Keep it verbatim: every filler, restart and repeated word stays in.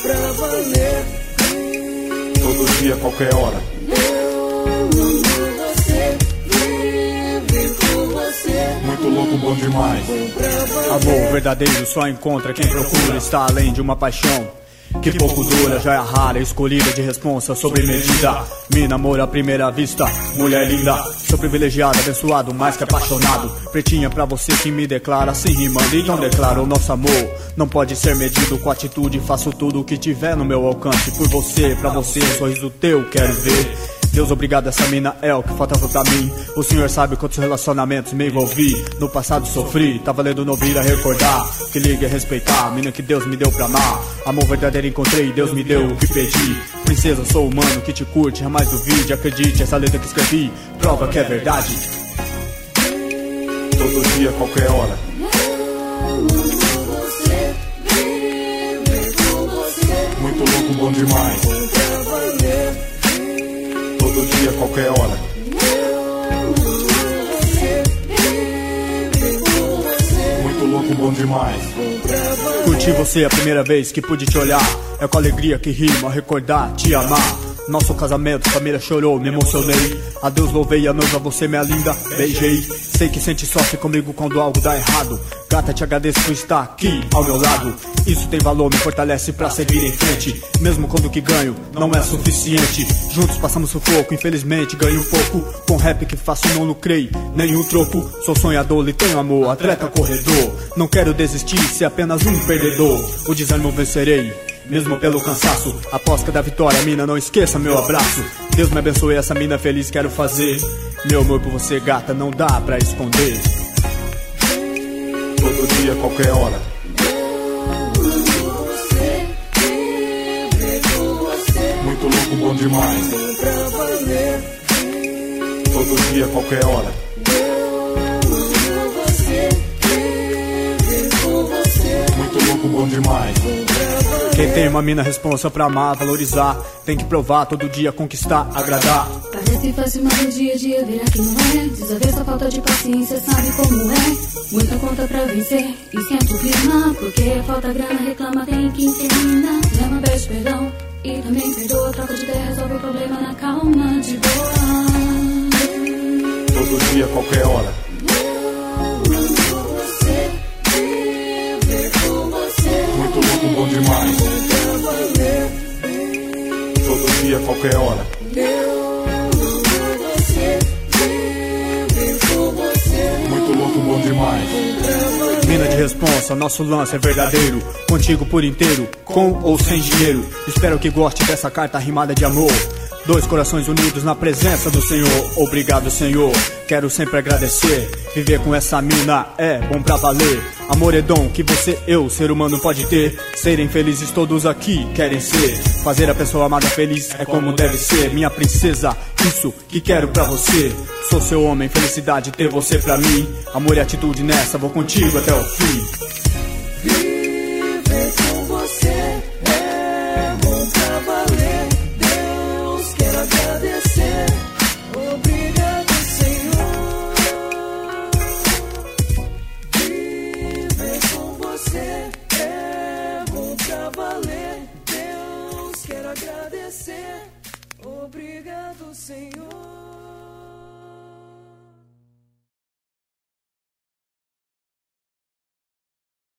pra valer. Todo dia, qualquer hora. Eu amo você, viver com você. Muito louco, bom demais. Amor verdadeiro só encontra quem procura. Está além de uma paixão que pouco dura, já é rara, escolhida de responsa sobre medida. Me namoro à primeira vista, mulher linda. Sou privilegiado, abençoado, mais que apaixonado. Pretinha pra você que me declara sem rimando. Então declaro o nosso amor não pode ser medido com atitude. Faço tudo o que tiver no meu alcance por você, pra você, um sorriso teu quero ver. Deus, obrigado, essa mina é o que faltava pra mim. O senhor sabe quantos relacionamentos me envolvi. No passado sofri, tá valendo não vir a recordar. Que liga é respeitar, a mina que Deus me deu pra amar. Amor verdadeiro encontrei, Deus me deu o que pedi. Princesa, sou humano que te curte, jamais duvide. Acredite, essa letra que escrevi prova que é verdade. Todo dia, qualquer hora. Muito louco, bom demais. Todo dia, qualquer hora. Muito louco, bom demais. Curti você a primeira vez que pude te olhar. É com alegria que rimo a recordar, te amar. Nosso casamento, família chorou, me emocionei. A Deus louvei, a noiva, você minha linda, beijei. Sei que sente sofre comigo quando algo dá errado. Gata, te agradeço por estar aqui ao meu lado. Isso tem valor, me fortalece pra seguir em frente. Mesmo quando o que ganho não é suficiente. Juntos passamos sufoco, infelizmente ganho um pouco. Com rap que faço não lucrei, nenhum troco. Sou sonhador e tenho amor, atleta corredor. Não quero desistir, ser apenas um perdedor. O desânimo vencerei, mesmo pelo cansaço. Após cada vitória, mina, não esqueça meu abraço. Deus me abençoe, essa mina feliz quero fazer. Meu amor por você, gata, não dá pra esconder. Todo dia, qualquer hora. Muito louco, bom demais. Todo dia, qualquer hora. Muito louco, bom demais. Quem tem uma mina responsa pra amar, valorizar, tem que provar, todo dia conquistar, agradar. Parece fácil, mas no dia a dia verá que não é. Desaver sua falta de paciência, sabe como é. Muita conta pra vencer, esquenta o clima. Porque falta grana, reclama, tem que terminar. Lama, pede perdão e também perdoa. Troca de ideia, resolve o problema na calma, de boa. Todo dia, qualquer hora. Muito louco, bom demais. Todo dia, qualquer hora. Muito louco, bom demais. Mina de responsa, nosso lance é verdadeiro. Contigo por inteiro, com ou sem dinheiro. Espero que goste dessa carta rimada de amor. Dois corações unidos na presença do Senhor. Obrigado, Senhor, quero sempre agradecer. Viver com essa mina é bom pra valer. Amor é dom que você, eu, ser humano pode ter. Serem felizes todos aqui querem ser. Fazer a pessoa amada feliz é como deve ser. Minha princesa, isso que quero pra você. Sou seu homem, felicidade ter você pra mim. Amor e atitude nessa, vou contigo até o fim. Viver com você é bom pra valer. Deus, quero agradecer. Obrigado, Senhor. Viver com você é bom pra valer. Deus, quero agradecer. Obrigado, Senhor.